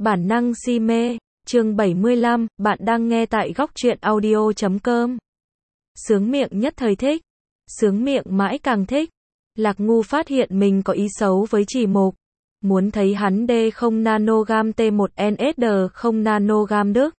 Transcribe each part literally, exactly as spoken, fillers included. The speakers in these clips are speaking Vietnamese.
Bản năng si mê, chương bảy mươi lăm, bạn đang nghe tại góc truyện audio chấm com. Sướng miệng nhất thời thích, sướng miệng mãi càng thích. Lạc Ngu phát hiện mình có ý xấu với Chỉ Mục, muốn thấy hắn D không nanogam T một N S D không nanogam Đức.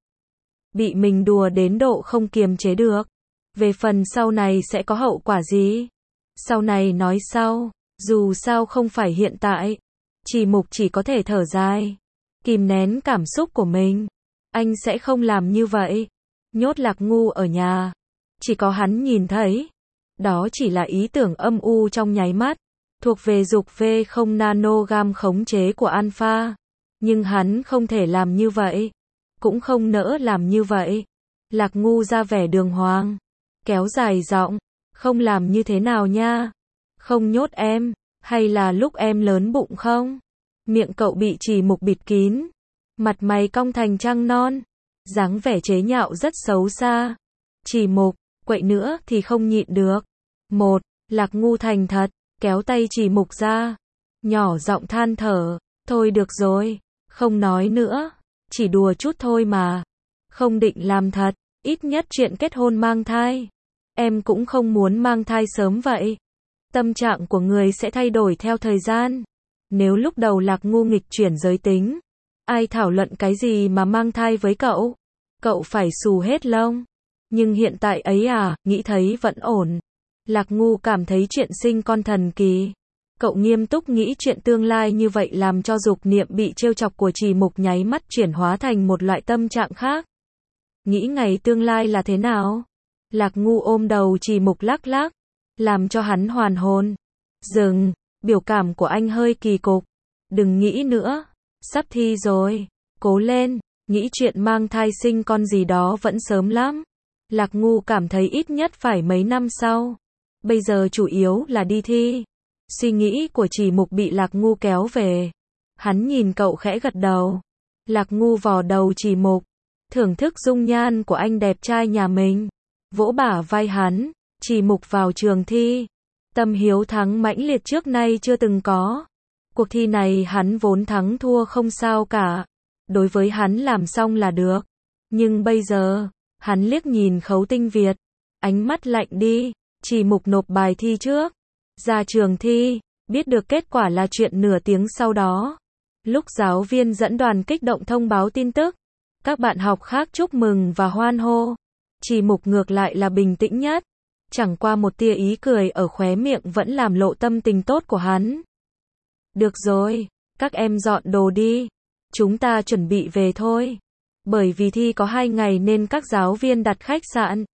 Bị mình đùa đến độ không kiềm chế được. Về phần sau này sẽ có hậu quả gì? Sau này nói sau, dù sao không phải hiện tại. Chỉ Mục chỉ có thể thở dài, kìm nén cảm xúc của mình. Anh sẽ không làm như vậy. Nhốt Lạc Ngu ở nhà, chỉ có hắn nhìn thấy. Đó chỉ là ý tưởng âm u trong nháy mắt, thuộc về dục V không nanogam khống chế của Alpha. Nhưng hắn không thể làm như vậy, cũng không nỡ làm như vậy. Lạc Ngu ra vẻ đường hoàng, kéo dài giọng, không làm như thế nào nha? Không nhốt em, hay là lúc em lớn bụng không? Miệng cậu bị Chỉ Mục bịt kín, mặt mày cong thành trăng non, dáng vẻ chế nhạo rất xấu xa. Chỉ Mục, quậy nữa thì không nhịn được. Một, Lạc Ngu thành thật, kéo tay Chỉ Mục ra, nhỏ giọng than thở, thôi được rồi, không nói nữa, chỉ đùa chút thôi mà. Không định làm thật, ít nhất chuyện kết hôn mang thai. Em cũng không muốn mang thai sớm vậy. Tâm trạng của người sẽ thay đổi theo thời gian. Nếu lúc đầu Lạc Ngu nghịch chuyển giới tính, ai thảo luận cái gì mà mang thai với cậu? Cậu phải xù hết lông. Nhưng hiện tại ấy à, nghĩ thấy vẫn ổn. Lạc Ngu cảm thấy chuyện sinh con thần kỳ. Cậu nghiêm túc nghĩ chuyện tương lai như vậy làm cho dục niệm bị trêu chọc của Chỉ Mục nháy mắt chuyển hóa thành một loại tâm trạng khác. Nghĩ ngày tương lai là thế nào? Lạc Ngu ôm đầu Chỉ Mục lắc lắc, làm cho hắn hoàn hồn. Dừng, biểu cảm của anh hơi kỳ cục. Đừng nghĩ nữa, sắp thi rồi, cố lên, nghĩ chuyện mang thai sinh con gì đó vẫn sớm lắm. Lạc Ngu cảm thấy ít nhất phải mấy năm sau. Bây giờ chủ yếu là đi thi. Suy nghĩ của Chỉ Mục bị Lạc Ngu kéo về. Hắn nhìn cậu khẽ gật đầu. Lạc Ngu vò đầu Chỉ Mục, thưởng thức dung nhan của anh đẹp trai nhà mình, vỗ bả vai hắn. Chỉ Mục vào trường thi, tâm hiếu thắng mãnh liệt trước nay chưa từng có. Cuộc thi này hắn vốn thắng thua không sao cả, đối với hắn làm xong là được. Nhưng bây giờ, hắn liếc nhìn Khấu Tinh Việt, ánh mắt lạnh đi. Chỉ Mục nộp bài thi trước, ra trường thi, biết được kết quả là chuyện nửa tiếng sau đó. Lúc giáo viên dẫn đoàn kích động thông báo tin tức, các bạn học khác chúc mừng và hoan hô. Chỉ Mục ngược lại là bình tĩnh nhất. Chẳng qua một tia ý cười ở khóe miệng vẫn làm lộ tâm tình tốt của hắn. Được rồi, các em dọn đồ đi. Chúng ta chuẩn bị về thôi. Bởi vì thi có hai ngày nên các giáo viên đặt khách sạn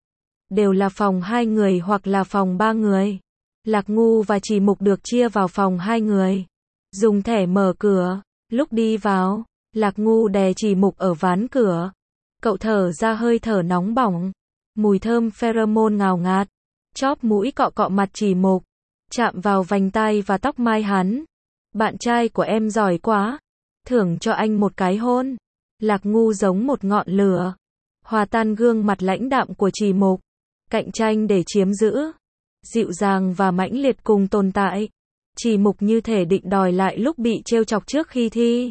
đều là phòng hai người hoặc là phòng ba người. Lạc Ngu và Chỉ Mục được chia vào phòng hai người. Dùng thẻ mở cửa. Lúc đi vào, Lạc Ngu đè Chỉ Mục ở ván cửa. Cậu thở ra hơi thở nóng bỏng. Mùi thơm pheromone ngào ngạt, chóp mũi cọ cọ mặt Chỉ Mục, chạm vào vành tai và tóc mai hắn. Bạn trai của em giỏi quá, thưởng cho anh một cái hôn. Lạc Ngu giống một ngọn lửa, hòa tan gương mặt lãnh đạm của Chỉ Mục, cạnh tranh để chiếm giữ, dịu dàng và mãnh liệt cùng tồn tại. Chỉ Mục như thể định đòi lại lúc bị trêu chọc trước khi thi.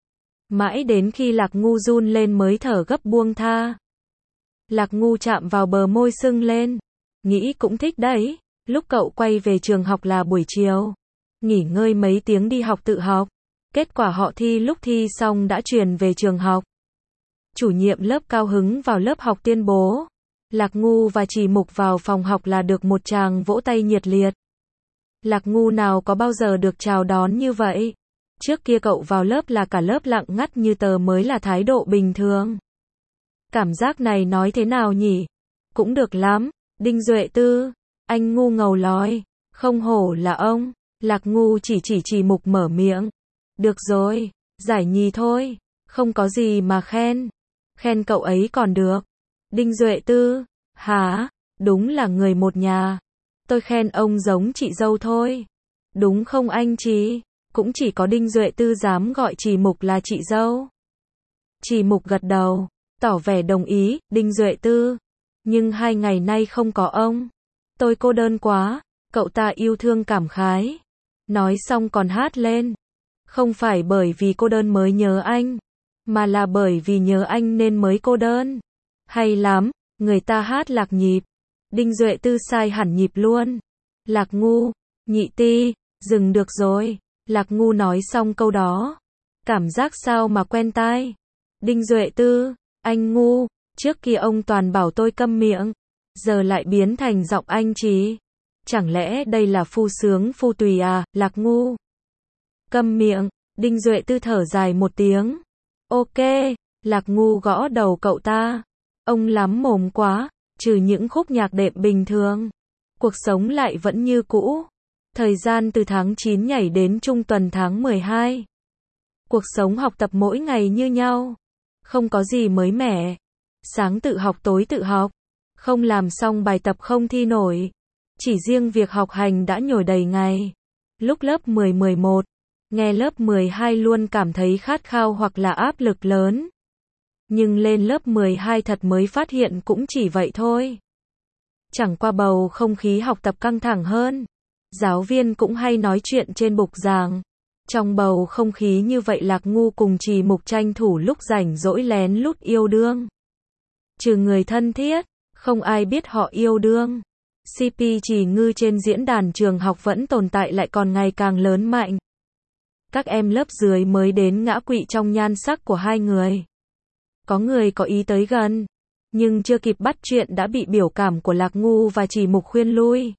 Mãi đến khi Lạc Ngu run lên mới thở gấp buông tha. Lạc Ngu chạm vào bờ môi sưng lên. Nghĩ cũng thích đấy. Lúc cậu quay về trường học là buổi chiều. Nghỉ ngơi mấy tiếng đi học tự học. Kết quả họ thi lúc thi xong đã truyền về trường học. Chủ nhiệm lớp cao hứng vào lớp học tuyên bố. Lạc Ngu và Chỉ Mục vào phòng học là được một tràng vỗ tay nhiệt liệt. Lạc Ngu nào có bao giờ được chào đón như vậy. Trước kia cậu vào lớp là cả lớp lặng ngắt như tờ mới là thái độ bình thường. Cảm giác này nói thế nào nhỉ? Cũng được lắm. Đinh Duệ Tư, anh ngu ngầu lói, không hổ là ông. Lạc Ngu chỉ chỉ Chỉ Mục mở miệng. Được rồi, giải nhì thôi, không có gì mà khen. Khen cậu ấy còn được. Đinh Duệ Tư, hả? Đúng là người một nhà. Tôi khen ông giống chị dâu thôi. Đúng không anh chị? Cũng chỉ có Đinh Duệ Tư dám gọi Chỉ Mục là chị dâu. Chỉ Mục gật đầu, tỏ vẻ đồng ý. Đinh Duệ Tư, nhưng hai ngày nay không có ông, tôi cô đơn quá. Cậu ta yêu thương cảm khái. Nói xong còn hát lên. Không phải bởi vì cô đơn mới nhớ anh, mà là bởi vì nhớ anh nên mới cô đơn. Hay lắm, người ta hát lạc nhịp. Đinh Duệ Tư sai hẳn nhịp luôn. Lạc Ngu, Nhị Ti, dừng được rồi. Lạc Ngu nói xong câu đó. Cảm giác sao mà quen tai. Đinh Duệ Tư, anh ngu, trước kia ông toàn bảo tôi câm miệng. Giờ lại biến thành giọng anh trí. Chẳng lẽ đây là phu sướng phu tùy à, Lạc Ngu? Câm miệng, Đinh Duệ Tư thở dài một tiếng. Ok, Lạc Ngu gõ đầu cậu ta. Ông lắm mồm quá, trừ những khúc nhạc đệm bình thường. Cuộc sống lại vẫn như cũ. Thời gian từ tháng chín nhảy đến trung tuần tháng mười hai. Cuộc sống học tập mỗi ngày như nhau. Không có gì mới mẻ. Sáng tự học tối tự học. Không làm xong bài tập không thi nổi. Chỉ riêng việc học hành đã nhồi đầy ngày. Lúc lớp mười mười một, nghe lớp mười hai luôn cảm thấy khát khao hoặc là áp lực lớn. Nhưng lên lớp mười hai thật mới phát hiện cũng chỉ vậy thôi. Chẳng qua bầu không khí học tập căng thẳng hơn. Giáo viên cũng hay nói chuyện trên bục giảng. Trong bầu không khí như vậy Lạc Ngu cùng Trì Mục tranh thủ lúc rảnh rỗi lén lút yêu đương. Trừ người thân thiết, không ai biết họ yêu đương. xê pê Trì Ngư trên diễn đàn trường học vẫn tồn tại lại còn ngày càng lớn mạnh. Các em lớp dưới mới đến ngã quỵ trong nhan sắc của hai người. Có người có ý tới gần, nhưng chưa kịp bắt chuyện đã bị biểu cảm của Lạc Ngu và Trì Mục khuyên lui.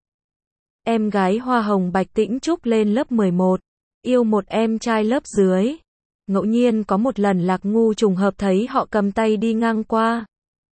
Em gái hoa hồng Bạch Tĩnh Trúc lên lớp mười một, yêu một em trai lớp dưới. Ngẫu nhiên có một lần Lạc Ngu trùng hợp thấy họ cầm tay đi ngang qua.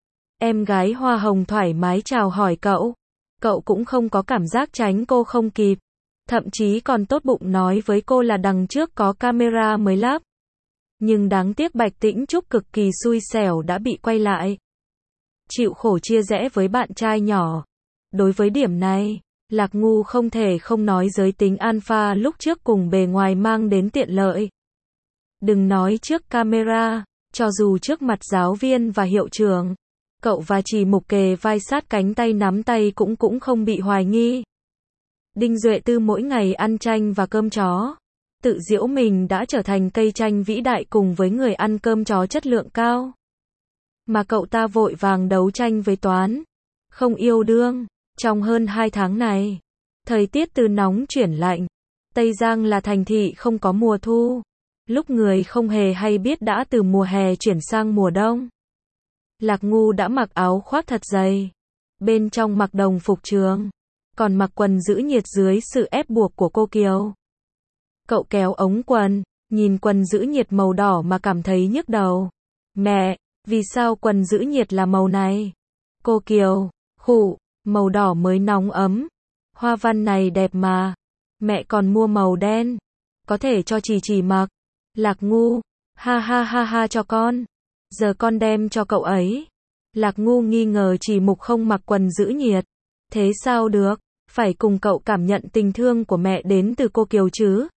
Em gái hoa hồng thoải mái chào hỏi cậu. Cậu cũng không có cảm giác tránh cô không kịp. Thậm chí còn tốt bụng nói với cô là đằng trước có camera mới lắp. Nhưng đáng tiếc Bạch Tĩnh Trúc cực kỳ xui xẻo đã bị quay lại. Chịu khổ chia rẽ với bạn trai nhỏ. Đối với điểm này, Lạc Ngu không thể không nói giới tính alpha lúc trước cùng bề ngoài mang đến tiện lợi. Đừng nói trước camera, cho dù trước mặt giáo viên và hiệu trưởng, cậu và Trì Mục kề vai sát cánh tay nắm tay cũng cũng không bị hoài nghi. Đinh Duệ Tư mỗi ngày ăn chanh và cơm chó. Tự giễu mình đã trở thành cây chanh vĩ đại cùng với người ăn cơm chó chất lượng cao. Mà cậu ta vội vàng đấu tranh với toán. Không yêu đương. Trong hơn hai tháng này, thời tiết từ nóng chuyển lạnh. Tây Giang là thành thị không có mùa thu. Lúc người không hề hay biết đã từ mùa hè chuyển sang mùa đông. Lạc Ngu đã mặc áo khoác thật dày. Bên trong mặc đồng phục trường. Còn mặc quần giữ nhiệt dưới sự ép buộc của cô Kiều. Cậu kéo ống quần, nhìn quần giữ nhiệt màu đỏ mà cảm thấy nhức đầu. Mẹ, vì sao quần giữ nhiệt là màu này? Cô Kiều, khụ, màu đỏ mới nóng ấm. Hoa văn này đẹp mà. Mẹ còn mua màu đen. Có thể cho Trì Trì mặc. Lạc Ngu, ha ha ha ha cho con. Giờ con đem cho cậu ấy. Lạc Ngu nghi ngờ Trì Mục không mặc quần giữ nhiệt. Thế sao được, phải cùng cậu cảm nhận tình thương của mẹ đến từ cô Kiều chứ.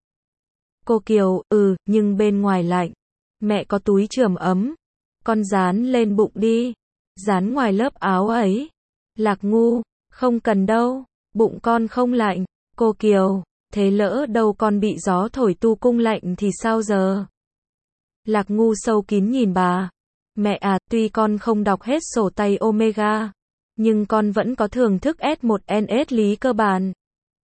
Cô Kiều, ừ, nhưng bên ngoài lạnh. Mẹ có túi chườm ấm. Con dán lên bụng đi. Dán ngoài lớp áo ấy. Lạc Ngu, không cần đâu. Bụng con không lạnh. Cô Kiều, thế lỡ đâu con bị gió thổi tu cung lạnh thì sao giờ? Lạc Ngu sâu kín nhìn bà. Mẹ à, tuy con không đọc hết sổ tay Omega, nhưng con vẫn có thưởng thức S một N S lý cơ bản.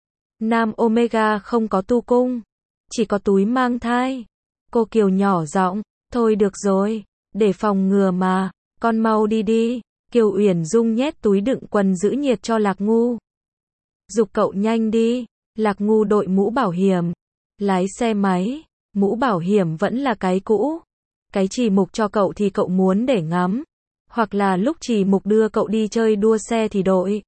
Nam Omega không có tu cung, chỉ có túi mang thai. Cô Kiều nhỏ giọng, thôi được rồi, để phòng ngừa mà, con mau đi đi. Kiều Uyển Dung nhét túi đựng quần giữ nhiệt cho Lạc Ngu. Giục cậu nhanh đi. Lạc Ngu đội mũ bảo hiểm, lái xe máy, mũ bảo hiểm vẫn là cái cũ. Cái Trì Mục cho cậu thì cậu muốn để ngắm, hoặc là lúc Trì Mục đưa cậu đi chơi đua xe thì đội.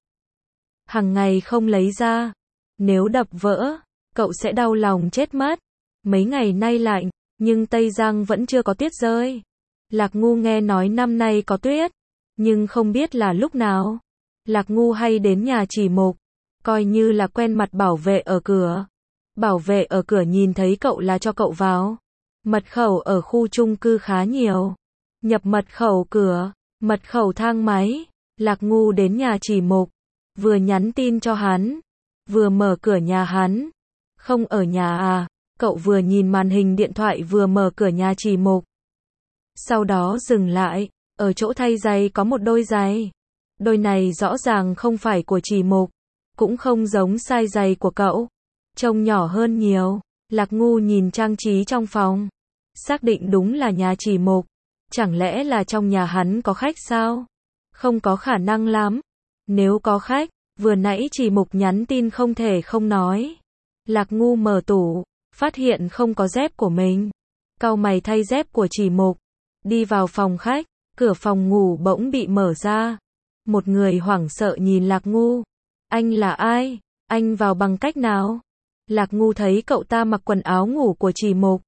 Hằng ngày không lấy ra, nếu đập vỡ, cậu sẽ đau lòng chết mất. Mấy ngày nay lạnh, nhưng Tây Giang vẫn chưa có tuyết rơi. Lạc Ngu nghe nói năm nay có tuyết, nhưng không biết là lúc nào. Lạc Ngu hay đến nhà Trì Mục, coi như là quen mặt bảo vệ ở cửa. Bảo vệ ở cửa nhìn thấy cậu là cho cậu vào. Mật khẩu ở khu chung cư khá nhiều. Nhập mật khẩu cửa, mật khẩu thang máy. Lạc Ngu đến nhà Trì Mục, vừa nhắn tin cho hắn, vừa mở cửa nhà hắn. Không ở nhà à? Cậu vừa nhìn màn hình điện thoại vừa mở cửa nhà Trì Mục. Sau đó dừng lại, ở chỗ thay giày có một đôi giày. Đôi này rõ ràng không phải của Chỉ Mục, cũng không giống size giày của cậu. Trông nhỏ hơn nhiều. Lạc Ngu nhìn trang trí trong phòng. Xác định đúng là nhà Chỉ Mục. Chẳng lẽ là trong nhà hắn có khách sao? Không có khả năng lắm. Nếu có khách, vừa nãy Chỉ Mục nhắn tin không thể không nói. Lạc Ngu mở tủ, phát hiện không có dép của mình. Cau mày thay dép của Chỉ Mục. Đi vào phòng khách, cửa phòng ngủ bỗng bị mở ra. Một người hoảng sợ nhìn Lạc Ngu. Anh là ai? Anh vào bằng cách nào? Lạc Ngu thấy cậu ta mặc quần áo ngủ của Chỉ Mục.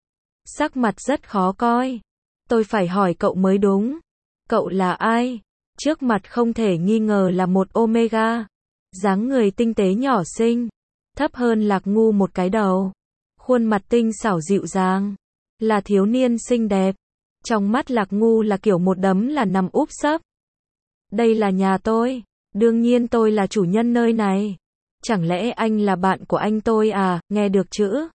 Sắc mặt rất khó coi. Tôi phải hỏi cậu mới đúng. Cậu là ai? Trước mặt không thể nghi ngờ là một Omega. Dáng người tinh tế nhỏ xinh. Thấp hơn Lạc Ngu một cái đầu. Khuôn mặt tinh xảo dịu dàng. Là thiếu niên xinh đẹp. Trong mắt Lạc Ngu là kiểu một đấm là nằm úp sấp. Đây là nhà tôi. Đương nhiên tôi là chủ nhân nơi này. Chẳng lẽ anh là bạn của anh tôi à? Nghe được chữ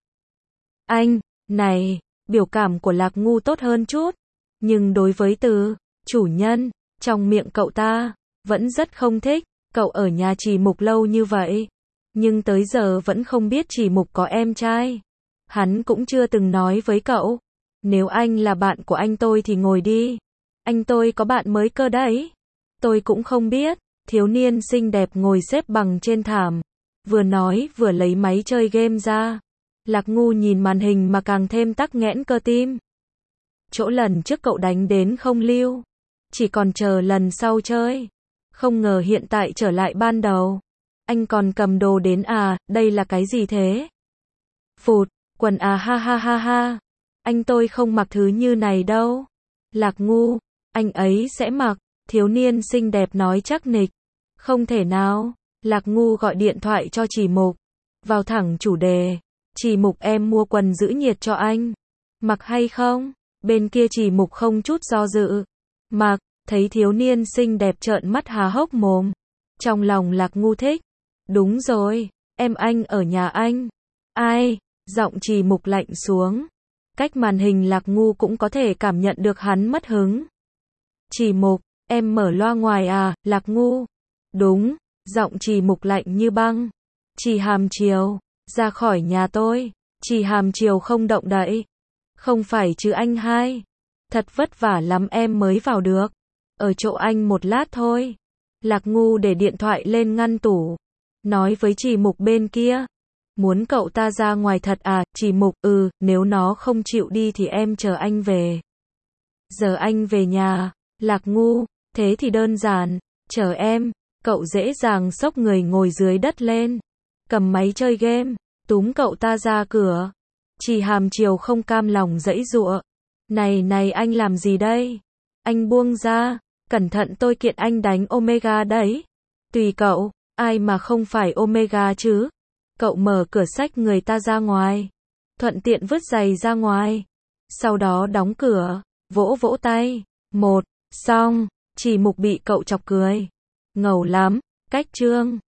anh, này, biểu cảm của Lạc Ngu tốt hơn chút. Nhưng đối với từ chủ nhân, trong miệng cậu ta, vẫn rất không thích. Cậu ở nhà Chỉ Mục lâu như vậy, nhưng tới giờ vẫn không biết Chỉ Mục có em trai. Hắn cũng chưa từng nói với cậu. Nếu anh là bạn của anh tôi thì ngồi đi. Anh tôi có bạn mới cơ đấy. Tôi cũng không biết. Thiếu niên xinh đẹp ngồi xếp bằng trên thảm. Vừa nói vừa lấy máy chơi game ra. Lạc Ngu nhìn màn hình mà càng thêm tắc nghẽn cơ tim. Chỗ lần trước cậu đánh đến không lưu. Chỉ còn chờ lần sau chơi. Không ngờ hiện tại trở lại ban đầu. Anh còn cầm đồ đến à, đây là cái gì thế? Phụt, quần à ha ha ha ha. Anh tôi không mặc thứ như này đâu. Lạc Ngu, anh ấy sẽ mặc. Thiếu niên xinh đẹp nói chắc nịch. Không thể nào. Lạc Ngu gọi điện thoại cho Chỉ Mục. Vào thẳng chủ đề. Chỉ Mục, em mua quần giữ nhiệt cho anh. Mặc hay không? Bên kia Chỉ Mục không chút do dự. Mặc. Thấy thiếu niên xinh đẹp trợn mắt há hốc mồm. Trong lòng Lạc Ngu thích. Đúng rồi, em anh ở nhà anh. Ai? Giọng Chỉ Mục lạnh xuống. Cách màn hình Lạc Ngu cũng có thể cảm nhận được hắn mất hứng. Chỉ Mục, em mở loa ngoài à? Lạc Ngu. Đúng. Giọng Chỉ Mục lạnh như băng. Chỉ Hàm Chiều, ra khỏi nhà tôi. Chỉ Hàm Chiều không động đậy. Không phải chứ anh hai. Thật vất vả lắm em mới vào được. Ở chỗ anh một lát thôi. Lạc Ngu để điện thoại lên ngăn tủ. Nói với Chỉ Mục bên kia. Muốn cậu ta ra ngoài thật à? Chỉ Mục, ừ, nếu nó không chịu đi thì em chờ anh về. Giờ anh về nhà. Lạc Ngu, thế thì đơn giản. Chờ em. Cậu dễ dàng xốc người ngồi dưới đất lên. Cầm máy chơi game. Túm cậu ta ra cửa. Chỉ Hàm Chiều không cam lòng giãy giụa. Này này, anh làm gì đây? Anh buông ra. Cẩn thận tôi kiện anh đánh Omega đấy. Tùy cậu. Ai mà không phải Omega chứ? Cậu mở cửa xách người ta ra ngoài. Thuận tiện vứt giày ra ngoài. Sau đó đóng cửa. Vỗ vỗ tay. Một. Xong. Chỉ Mục bị cậu chọc cười. Ngầu lắm. Cách trương.